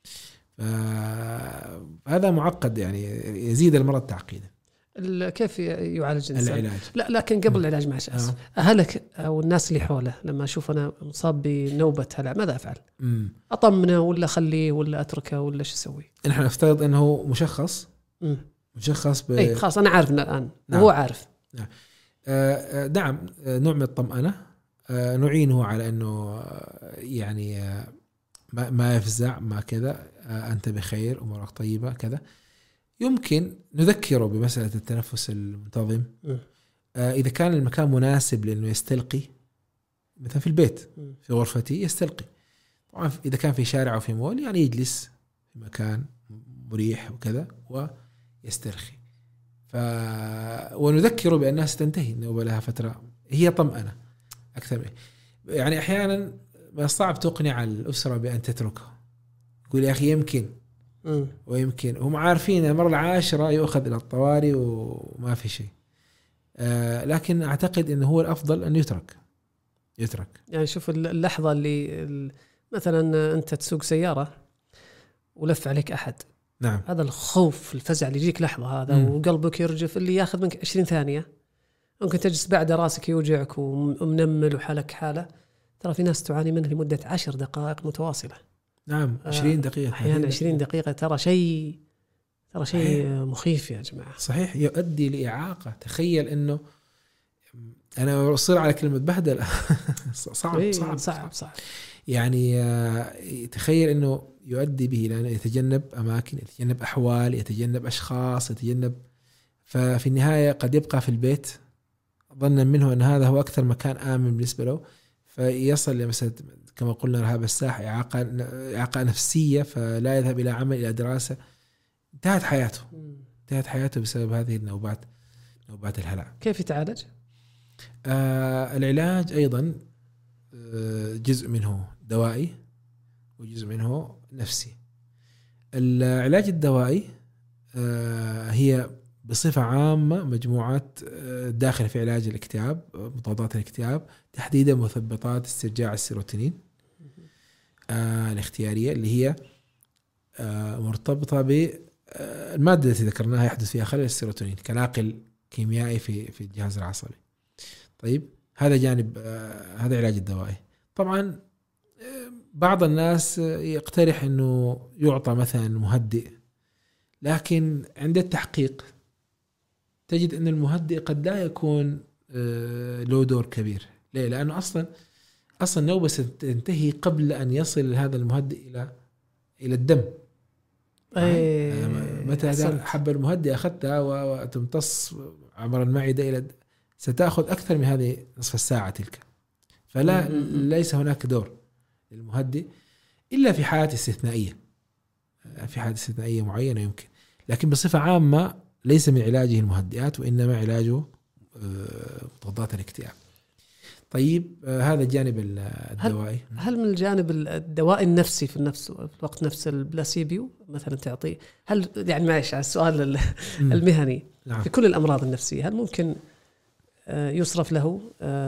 فهذا معقد، يعني يزيد المرض تعقيدا. كيف يعالج الإنسان؟ العلاج. لا لكن قبل العلاج معش أسف، أهلك أو الناس اللي حوله لما أشوف أنا مصاب بنوبة هلع ماذا أفعل؟ مم. أطمنه ولا خليه ولا أتركه ولا شو أسوي؟ نحن نفترض أنه مشخص مم. مشخص ب... أي خلاص أنا عارف الآن. نعم. وهو عارف. نعم. آه نعم آه نوع من الطمأنة، آه نعينه على أنه آه يعني آه ما, ما يفزع ما كذا، آه أنت بخير أمورك طيبة كذا. يمكن نذكره بمسألة التنفس المنتظم. آه إذا كان المكان مناسب لأنه يستلقي، مثلا في البيت في غرفته يستلقي. طبعا إذا كان في شارع أو في مول يعني يجلس في مكان مريح وكذا ويسترخي. ف... ونذكره بأنها ستنتهي النوبة لها فترة، هي طمأنة أكثر. يعني أحيانا من الصعب تقنع الأسرة بأن تتركه، يقول يا أخي يمكن م. ويمكن هم عارفين المرة العاشرة يؤخذ إلى الطوارئ وما في شيء. آه لكن أعتقد أنه هو الأفضل أن يترك يترك يعني شوف اللحظة اللي مثلا أنت تسوق سيارة ولف عليك أحد، نعم، هذا الخوف الفزع اللي يجيك لحظة هذا م. وقلبك يرجف، اللي ياخذ منك عشرين ثانية، ممكن تجلس بعد راسك يوجعك ومنمل وحالك حالة. ترى في ناس تعاني منه لمدة عشر دقائق متواصلة. نعم عشرين دقيقة أحيانا عشرين دقيقة. ترى شيء ترى شيء مخيف يا جماعة. صحيح، يؤدي لإعاقة. تخيل إنه أنا أصير على كلمة بهدل صعب, صعب صعب صعب يعني تخيل إنه يؤدي به لأنه يتجنب أماكن، يتجنب أحوال، يتجنب أشخاص، يتجنب. ففي النهاية قد يبقى في البيت ظنا منه أن هذا هو أكثر مكان آمن بالنسبة له، فيصل لمثلا كما قلنا رهاب الساح، إعاقة إعاقة نفسية، فلا يذهب إلى عمل إلى دراسة. انتهت حياته انتهت حياته بسبب هذه النوبات، نوبات الهلع. كيف يتعالج؟ آه العلاج أيضا آه جزء منه دوائي وجزء منه نفسي. العلاج الدوائي آه هي بصفة عامة مجموعات آه داخل في علاج الاكتئاب، مضادات الاكتئاب، تحديدا مثبطات استرجاع السيروتونين آه الاختيارية، اللي هي آه مرتبطة بالمادة التي ذكرناها يحدث فيها خلل السيروتونين كناقل كيميائي في في الجهاز العصبي. طيب هذا جانب آه هذا علاج الدوائي. طبعا آه بعض الناس يقترح انه يعطى مثلا مهدئ، لكن عند التحقيق تجد ان المهدئ قد لا يكون آه له دور كبير. ليه؟ لانه اصلا اصلا النوبة ستنتهي قبل ان يصل هذا المهدئ الى الى الدم. أيه متى حب المهدئ أخذتها وتمتص عبر المعدة إلى ستأخذ أكثر من هذه نصف الساعة تلك. فلا ليس هناك دور للمهدئ إلا في حالات استثنائية، في حالات استثنائية معينة يمكن، لكن بصفة عامة ليس من علاجه المهدئات، وإنما علاجه مضادات الاكتئاب. طيب هذا الجانب الدوائي. هل, هل من الجانب الدوائي النفسي في النفس في الوقت نفس البلاسيبيو مثلا تعطيه، هل يعني معلش على السؤال المهني نعم. في كل الأمراض النفسية هل ممكن يصرف له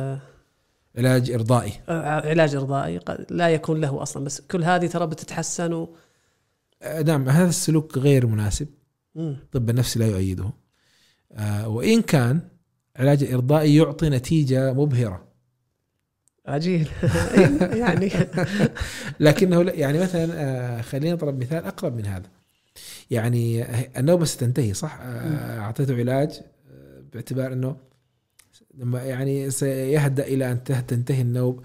علاج إرضائي؟ علاج إرضائي لا يكون له أصلا، بس كل هذه ترى بتتحسن و... نعم هذا السلوك غير مناسب، الطب النفسي لا يؤيده، وإن كان علاج إرضائي يعطي نتيجة مبهرة عجيل يعني لكنه يعني مثلا خلينا نضرب مثال أقرب من هذا. يعني النوبة ستنتهي صح، أعطيته علاج باعتبار أنه لما يعني سيهدأ إلى أن تنتهي النوبة.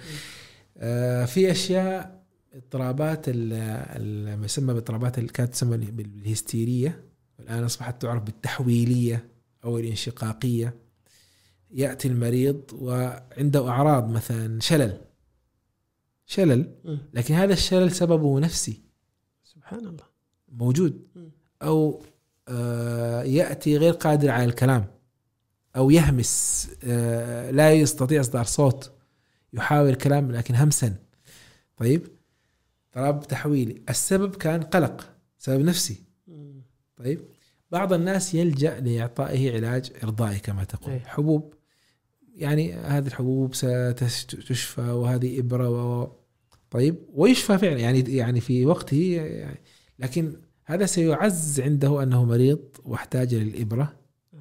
في أشياء اضطرابات ما يسمى باضطرابات كانت تسمى بالهستيرية، والآن أصبحت تعرف بالتحويلية أو الانشقاقية. يأتي المريض وعنده أعراض مثلا شلل شلل لكن هذا الشلل سببه نفسي، سبحان الله موجود، أو آه يأتي غير قادر على الكلام، أو يهمس، آه لا يستطيع إصدار صوت، يحاول الكلام لكن همسا. طيب اضطراب تحويلي، السبب كان قلق، سبب نفسي. طيب بعض الناس يلجأ لإعطائه علاج إرضائي كما تقول، أي. حبوب، يعني هذه الحبوب ستشفى وهذه إبرة و... طيب ويشفى فعلا يعني يعني في وقته يعني، لكن هذا سيعز عنده أنه مريض واحتاج للإبرة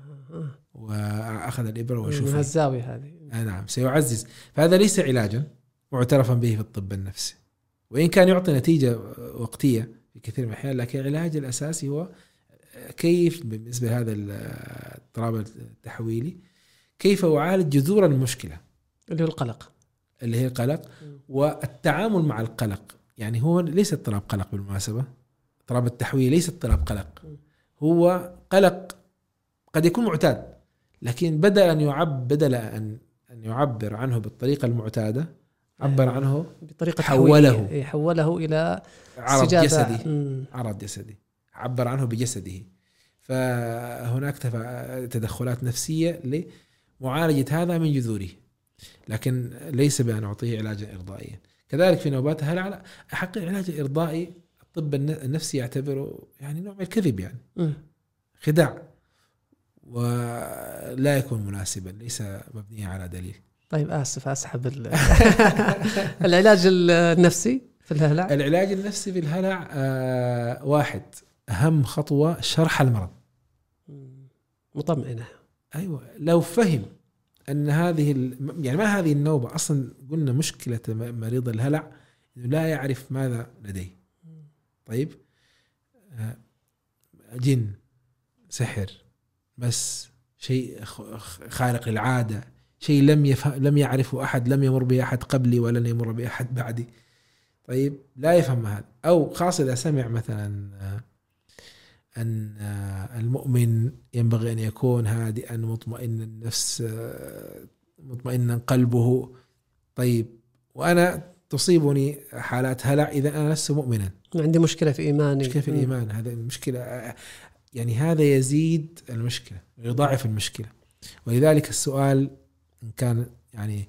وأخذ الإبرة وشفى من الزاوية هذه. آه نعم سيعزز، فهذا ليس علاجا معترفا به في الطب النفسي، وإن كان يعطي نتيجة وقتية في كثير من الأحيان، لكن العلاج الأساسي هو كيف بالنسبة لهذا الاضطراب التحويلي كيف أعالج جذور المشكلة اللي هو القلق، اللي هي القلق والتعامل مع القلق. يعني هو ليس اضطراب قلق بالمناسبة، اضطراب التحويل ليس اضطراب قلق، هو قلق قد يكون معتاد، لكن بدل أن يعب بدل أن أن يعبر عنه بالطريقة المعتادة عبر عنه بطريقة حوله حوله إلى عرض جسدي مم. عرض جسدي عبر عنه بجسده. فهناك تدخلات نفسية لمعالجة هذا من جذوره، لكن ليس بأن أعطيه علاجا إرضائيا. كذلك في نوبات هلع، حق العلاج الإرضائي الطب النفسي يعتبره يعني نوع من الكذب، يعني م. خداع، ولا يكون مناسبا، ليس مبنيا على دليل. طيب آسف أسحب العلاج النفسي في الهلع. العلاج النفسي في الهلع آه واحد، أهم خطوة شرح المرض، مطمئنة. أيوة، لو فهم أن هذه يعني ما هذه النوبة أصلا، قلنا مشكلة مريض الهلع إنه لا يعرف ماذا لديه. طيب آه جن، سحر، بس شيء خارق للعادة، شيء لم يفهم لم يعرفه أحد، لم يمر به أحد قبلي ولن يمر به أحد بعدي. طيب لا يفهم هذا، أو خاصة إذا سمع مثلا أن المؤمن ينبغي أن يكون هادئا مطمئن النفس مطمئنا قلبه. طيب وأنا تصيبني حالات هلع إذا أنا لست مؤمنا، عندي مشكلة في إيماني، مشكلة في الإيمان، هذا المشكلة، يعني هذا يزيد المشكلة ويضاعف المشكلة. ولذلك السؤال إن كان يعني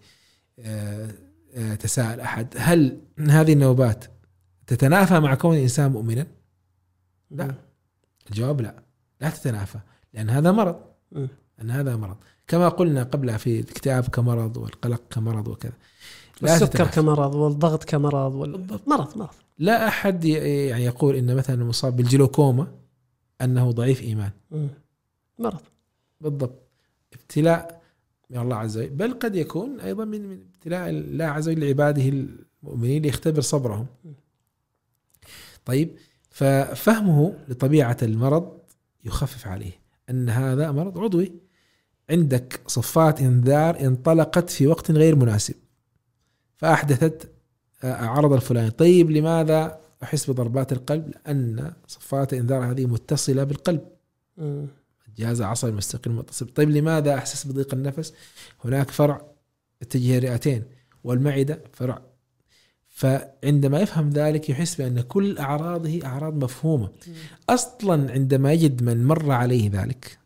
تساءل أحد، هل هذه النوبات تتنافى مع كون الإنسان مؤمنا؟ لا، الجواب لا، لا تتنافى، لأن هذا مرض، أن هذا مرض كما قلنا قبل في الاكتئاب كمرض والقلق كمرض وكذا، السكر كمرض والضغط كمرض والمرض مرض. لا أحد يعني يقول إن مثلا المصاب بالجلوكوما أنه ضعيف إيمان، مرض بالضبط، ابتلاء من الله عز وجل، بل قد يكون أيضا من من ابتلاء الله عز وجل لعباده المؤمنين ليختبر صبرهم. طيب ففهمه لطبيعة المرض يخفف عليه أن هذا مرض عضوي، عندك صفات إنذار انطلقت في وقت غير مناسب فأحدثت عرض الفلاني. طيب لماذا أحس بضربات القلب؟ لأن صفات إنذار هذه متصلة بالقلب، الجهاز العصبي المستقل متصل. طيب لماذا أحسس بضيق النفس؟ هناك فرع اتجاه الرئتين والمعدة فرع. فعندما يفهم ذلك يحس بأن كل أعراضه أعراض مفهومة. أصلا عندما يجد من مر عليه ذلك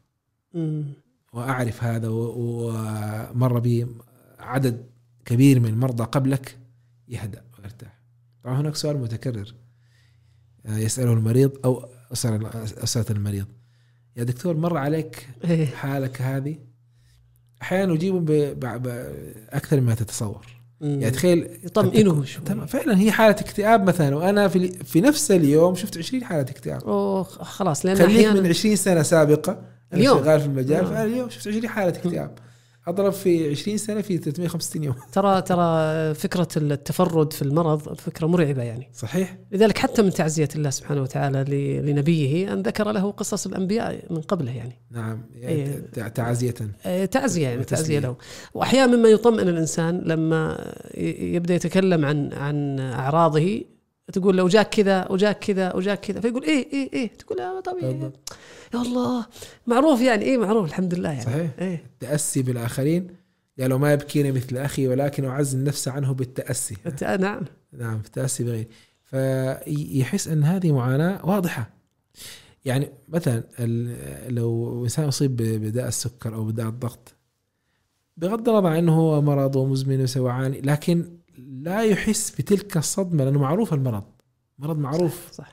وأعرف هذا ومر به عدد كبير من المرضى قبلك يهدأ ويرتاح. طبعا هناك سؤال متكرر يسأله المريض أو أسرة المريض، يا دكتور مر عليك حالك هذه؟ أحيانا يجيبوا بأكثر مما تتصور. يعني تخيل يطمئنه فعلا هي حالة اكتئاب مثلا، وأنا في في نفس اليوم شفت عشرين حالة اكتئاب. أوه خلاص، لأن خليك من عشرين سنة سابقة أنا اليوم شغال في المجال، فاليوم شفت عشرين حالة اكتئاب، أضرب في عشرين سنة في ثلاثمائة وخمسة وستين يوم. ترى ترى فكرة التفرد في المرض فكرة مرعبة يعني. صحيح. لذلك حتى من تعزية الله سبحانه وتعالى لنبيه أن ذكر له قصص الأنبياء من قبله يعني. نعم يعني تعزية تعزية يعني تعزية له. وأحيانا مما يطمئن الإنسان لما يبدأ يتكلم عن عن أعراضه، تقول لو جاك كذا وجاك كذا وجاك كذا، فيقول إيه إيه إيه تقول يا طبيعي يا الله معروف يعني إيه معروف الحمد لله يعني. صحيح. إيه؟ التأسي بالآخرين، يعني لو ما يبكيني مثل أخي ولكن أعز النفس عنه بالتأسي. نعم نعم التأسي بغير. فيحس أن هذه معاناة واضحة. يعني مثلا لو إنسان أصيب بداء السكر أو بداء الضغط، بغض النظر عن أنه هو مرض ومزمن وسوعاني، لكن لا يحس بتلك الصدمة لأنه معروف المرض، مرض معروف. صح, صح.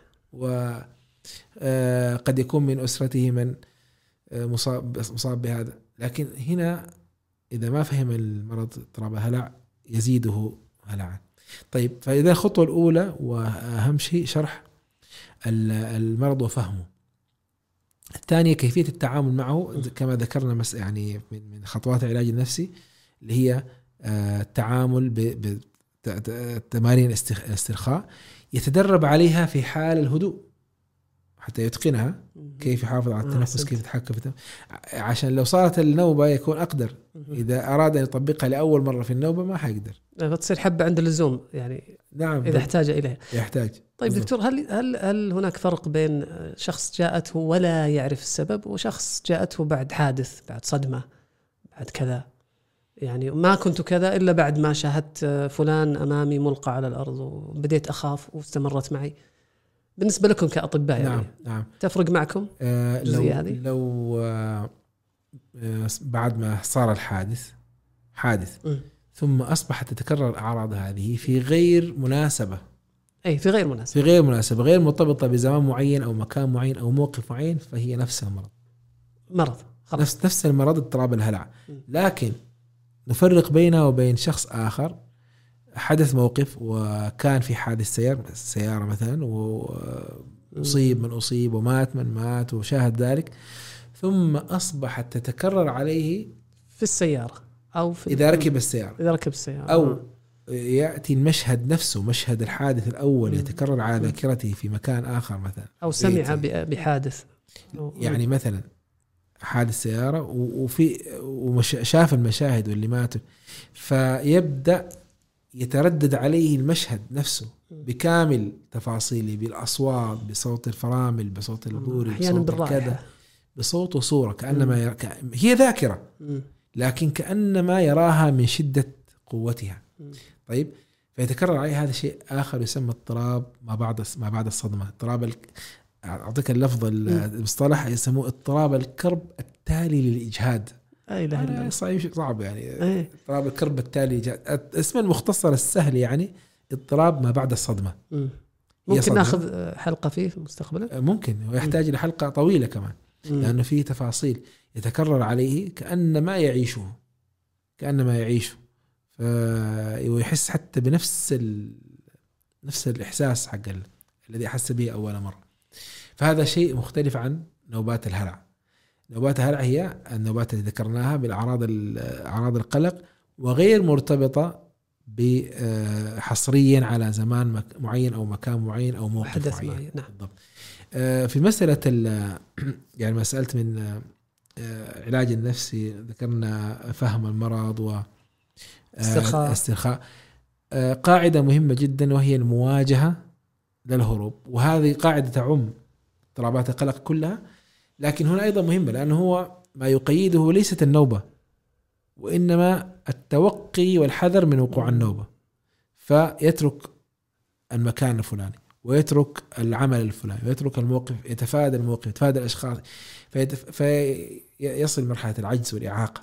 وقد يكون من أسرته من مصاب مصاب بهذا، لكن هنا إذا ما فهم المرض اضطراب الهلع يزيده هلعا. طيب، فإذا الخطوة الأولى وأهم شيء شرح المرض وفهمه. الثانية كيفية التعامل معه كما ذكرنا، مس يعني من خطوات العلاج النفسي اللي هي التعامل بتمارين الاسترخاء، يتدرب عليها في حال الهدوء حتى يتقنها، كيف يحافظ على التنفس، كيف يتحكم في التنفس، عشان لو صارت النوبة يكون أقدر. إذا أراد أن يطبقها لأول مرة في النوبة ما حيقدر، فتصير حبة عند اللزوم يعني. نعم، إذا احتاج إليها يحتاج. طيب بالضبط. دكتور، هل هل هل هناك فرق بين شخص جاءته ولا يعرف السبب وشخص جاءته بعد حادث، بعد صدمة، بعد كذا؟ يعني ما كنت كذا إلا بعد ما شاهدت فلان أمامي ملقى على الأرض وبديت أخاف واستمرت معي. بالنسبة لكم كأطباء يعني نعم نعم تفرق معكم آه لو هذه؟ لو آه بعد ما صار الحادث حادث م. ثم أصبحت تتكرر الأعراض هذه في غير مناسبة، أي في غير مناسبة، في غير مناسبة غير مرتبطة بزمان معين أو مكان معين أو موقف معين، فهي نفس المرض مرض خلاص. نفس نفس المرض اضطراب الهلع. لكن نفرق بينه وبين شخص آخر حدث موقف وكان في حادث سيارة سيارة مثلا وأصيب من أصيب ومات من مات وشاهد ذلك، ثم أصبحت تتكرر عليه في السيارة أو في إذا ركب السيارة إذا ركب السيارة أو يأتي المشهد نفسه، مشهد الحادث الأول يتكرر على ذاكرته في مكان آخر مثلا، أو سمع بحادث يعني مثلا حادث سيارة وفي وشاف المشاهد واللي ماتوا، فيبدأ يتردد عليه المشهد نفسه بكامل تفاصيله، بالأصوات، بصوت الفرامل، بصوت البوري، بصوت كذا، بصوت وصورة، كأنما يرى... هي ذاكرة لكن كأنما يراها من شدة قوتها. طيب، فيتكرر عليه هذا الشيء آخر يسمى اضطراب ما بعد ما بعد الصدمة. اضطراب ال... أعطيك اللفظ المصطلح يسموه اضطراب الكرب التالي للإجهاد. أي لا صعب صعب يعني اضطراب الكرب التالي للإجهاد. اسم المختصر السهل يعني اضطراب ما بعد الصدمة. م. ممكن ناخذ حلقة فيه في المستقبل، ممكن ويحتاج إلى حلقة طويلة كمان، م. لأنه فيه تفاصيل يتكرر عليه كأنما يعيشه كأنما يعيشه ويحس حتى بنفس ال... نفس الإحساس حق ال... الذي أحس به أول مرة. فهذا شيء مختلف عن نوبات الهلع. نوبات الهلع هي النوبات اللي ذكرناها بالأعراض أعراض القلق، وغير مرتبطة حصريا على زمان معين أو مكان معين أو موقف معين. معين. نعم. بالضبط. في مسألة يعني مسألة من علاج النفسي ذكرنا فهم المرض و استرخاء. قاعدة مهمة جدا وهي المواجهة للهروب، وهذه قاعدة تعم اضطرابات القلق كلها، لكن هنا أيضا مهمة لأنه هو ما يقيده ليست النوبة وإنما التوقي والحذر من وقوع النوبة، فيترك المكان الفلاني ويترك العمل الفلاني ويترك الموقف، يتفادى الموقف، يتفادى الأشخاص، فيصل مرحلة العجز والإعاقة.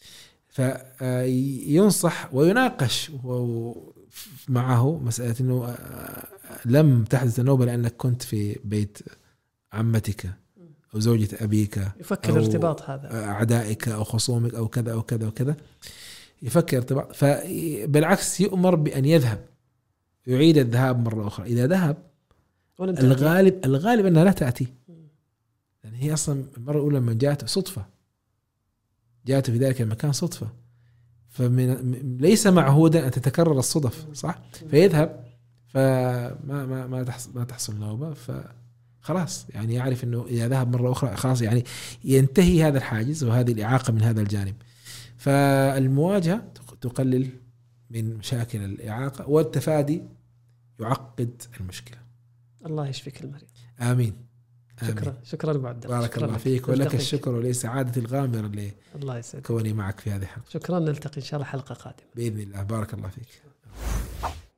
فينصح ويناقش معه مسألة أنه لم تحدث النوبة لأنك كنت في بيت عمتك أو زوجة أبيك، يفكر ارتباط هذا أعدائك أو خصومك أو كذا أو كذا وكذا، يفكر ارتباط. فبالعكس يؤمر بأن يذهب، يعيد الذهاب مرة أخرى. إذا ذهب الغالب الغالب أنها لا تأتي، لأن هي أصلا المرة الأولى من جاءته صدفة، جاءته في ذلك المكان صدفة، فمن ليس معهودا أن تتكرر الصدف، صح؟ فيذهب فما ما ما تحصل ما تحصل نوبة، فخلاص يعني يعرف إنه إذا ذهب مرة أخرى خلاص يعني ينتهي هذا الحاجز وهذه الإعاقة من هذا الجانب. فالمواجهة تقلل من مشاكل الإعاقة، والتفادي يعقد المشكلة. الله يشفيك المريض. آمين. شكرا شكرا أبو عبد الله. بارك الله فيك ولك الشكر ولي سعادة الغامرة اللي الله يسعدك كوني معك في هذه الحلقة. شكرا، نلتقي إن شاء الله حلقة قادمة بإذن الله. بارك الله فيك.